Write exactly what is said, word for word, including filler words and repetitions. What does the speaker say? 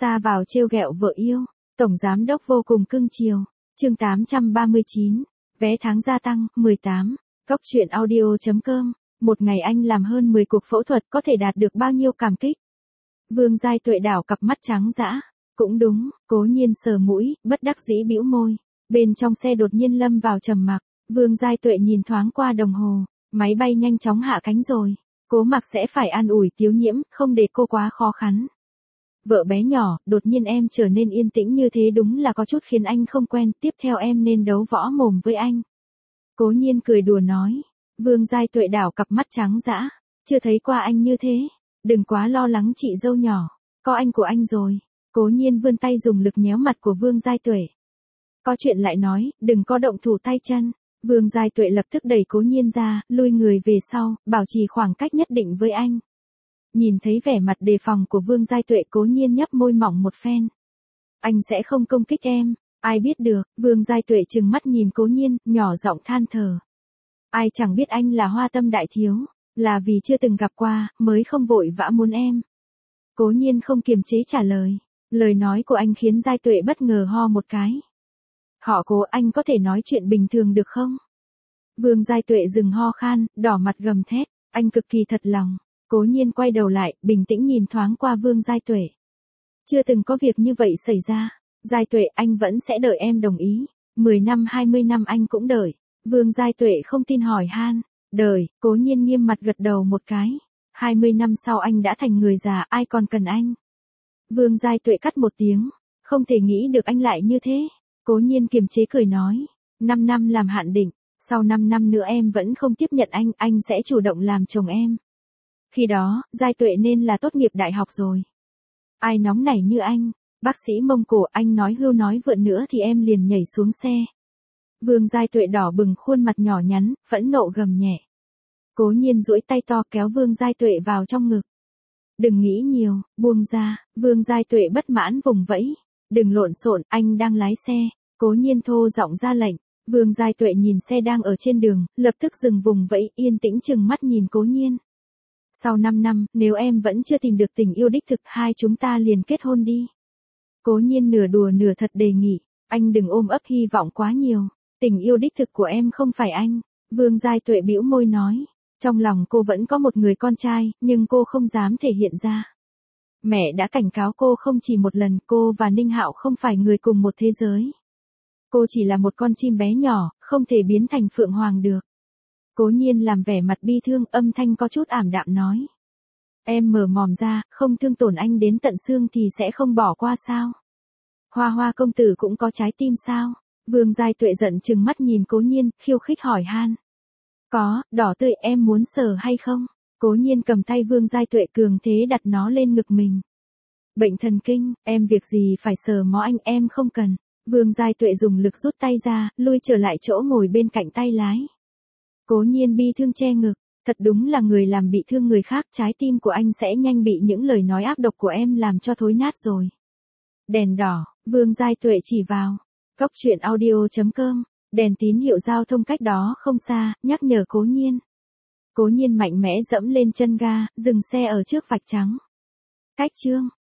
Sa vào trêu ghẹo vợ yêu, tổng giám đốc vô cùng cưng chiều. Chương tám trăm ba mươi chín, vé tháng gia tăng, mười tám. Cốc truyện audio chấm com. Một ngày anh làm hơn mười cuộc phẫu thuật có thể đạt được bao nhiêu cảm kích. Vương Giai Tuệ đảo cặp mắt trắng dã. Cũng đúng, Cố Nhiên sờ mũi, bất đắc dĩ bĩu môi. Bên trong xe đột nhiên lâm vào trầm mặc. Vương Giai Tuệ nhìn thoáng qua đồng hồ, máy bay nhanh chóng hạ cánh rồi. Cố Mặc sẽ phải an ủi Tiếu Nhiễm, không để cô quá khó khăn. Vợ bé nhỏ, đột nhiên em trở nên yên tĩnh như thế đúng là có chút khiến anh không quen, tiếp theo em nên đấu võ mồm với anh. Cố Nhiên cười đùa nói. Vương Giai Tuệ đảo cặp mắt trắng dã, chưa thấy qua anh như thế. Đừng quá lo lắng chị dâu nhỏ, có anh của anh rồi. Cố Nhiên vươn tay dùng lực nhéo mặt của Vương Giai Tuệ. Có chuyện lại nói, đừng có động thủ tay chân. Vương Giai Tuệ lập tức đẩy Cố Nhiên ra, lui người về sau, bảo trì khoảng cách nhất định với anh. Nhìn thấy vẻ mặt đề phòng của Vương Giai Tuệ, Cố Nhiên nhấp môi mỏng một phen. Anh sẽ không công kích em, ai biết được. Vương Giai Tuệ trừng mắt nhìn Cố Nhiên, nhỏ giọng than thở. Ai chẳng biết anh là hoa tâm đại thiếu, là vì chưa từng gặp qua, mới không vội vã muốn em. Cố Nhiên không kiềm chế trả lời. Lời nói của anh khiến Giai Tuệ bất ngờ ho một cái. Họ Cố, anh có thể nói chuyện bình thường được không? Vương Giai Tuệ dừng ho khan, đỏ mặt gầm thét. Anh cực kỳ thật lòng. Cố Nhiên quay đầu lại, bình tĩnh nhìn thoáng qua Vương Giai Tuệ. Chưa từng có việc như vậy xảy ra. Giai Tuệ, anh vẫn sẽ đợi em đồng ý. mười năm hai mươi năm anh cũng đợi. Vương Giai Tuệ không tin hỏi han. Đợi, Cố Nhiên nghiêm mặt gật đầu một cái. hai mươi năm sau anh đã thành người già, ai còn cần anh? Vương Giai Tuệ cắt một tiếng. Không thể nghĩ được anh lại như thế. Cố Nhiên kiềm chế cười nói. năm năm làm hạn định. Sau năm năm nữa em vẫn không tiếp nhận anh, anh sẽ chủ động làm chồng em. Khi đó, Giai Tuệ nên là tốt nghiệp đại học rồi. Ai nóng nảy như anh? Bác sĩ Mông Cổ, anh nói hưu nói vượn nữa thì em liền nhảy xuống xe. Vương Giai Tuệ đỏ bừng khuôn mặt nhỏ nhắn, phẫn nộ gầm nhẹ. Cố Nhiên duỗi tay to kéo Vương Giai Tuệ vào trong ngực. Đừng nghĩ nhiều, buông ra. Vương Giai Tuệ bất mãn vùng vẫy. Đừng lộn xộn, anh đang lái xe. Cố Nhiên thô giọng ra lệnh. Vương Giai Tuệ nhìn xe đang ở trên đường, lập tức dừng vùng vẫy, yên tĩnh chừng mắt nhìn Cố Nhiên. Sau năm năm, nếu em vẫn chưa tìm được tình yêu đích thực, hai chúng ta liền kết hôn đi. Cố Nhiên nửa đùa nửa thật đề nghị. Anh đừng ôm ấp hy vọng quá nhiều. Tình yêu đích thực của em không phải anh. Vương Giai Tuệ bĩu môi nói. Trong lòng cô vẫn có một người con trai, nhưng cô không dám thể hiện ra. Mẹ đã cảnh cáo cô không chỉ một lần, cô và Ninh Hạo không phải người cùng một thế giới. Cô chỉ là một con chim bé nhỏ, không thể biến thành phượng hoàng được. Cố Nhiên làm vẻ mặt bi thương, âm thanh có chút ảm đạm nói. Em mở mồm ra, không thương tổn anh đến tận xương thì sẽ không bỏ qua sao? Hoa Hoa công tử cũng có trái tim sao? Vương Giai Tuệ giận chừng mắt nhìn Cố Nhiên, khiêu khích hỏi han. Có, đỏ tươi, em muốn sờ hay không? Cố Nhiên cầm tay Vương Giai Tuệ cường thế đặt nó lên ngực mình. Bệnh thần kinh, em việc gì phải sờ mó anh, em không cần. Vương Giai Tuệ dùng lực rút tay ra, lui trở lại chỗ ngồi bên cạnh tay lái. Cố Nhiên bi thương che ngực. Thật đúng là người làm bị thương người khác, trái tim của anh sẽ nhanh bị những lời nói ác độc của em làm cho thối nát rồi. Đèn đỏ, Vương Giai Tuệ chỉ vào. Cốc truyện audio chấm com. Đèn tín hiệu giao thông cách đó không xa, nhắc nhở Cố Nhiên. Cố Nhiên mạnh mẽ dẫm lên chân ga, dừng xe ở trước vạch trắng. Cách chương.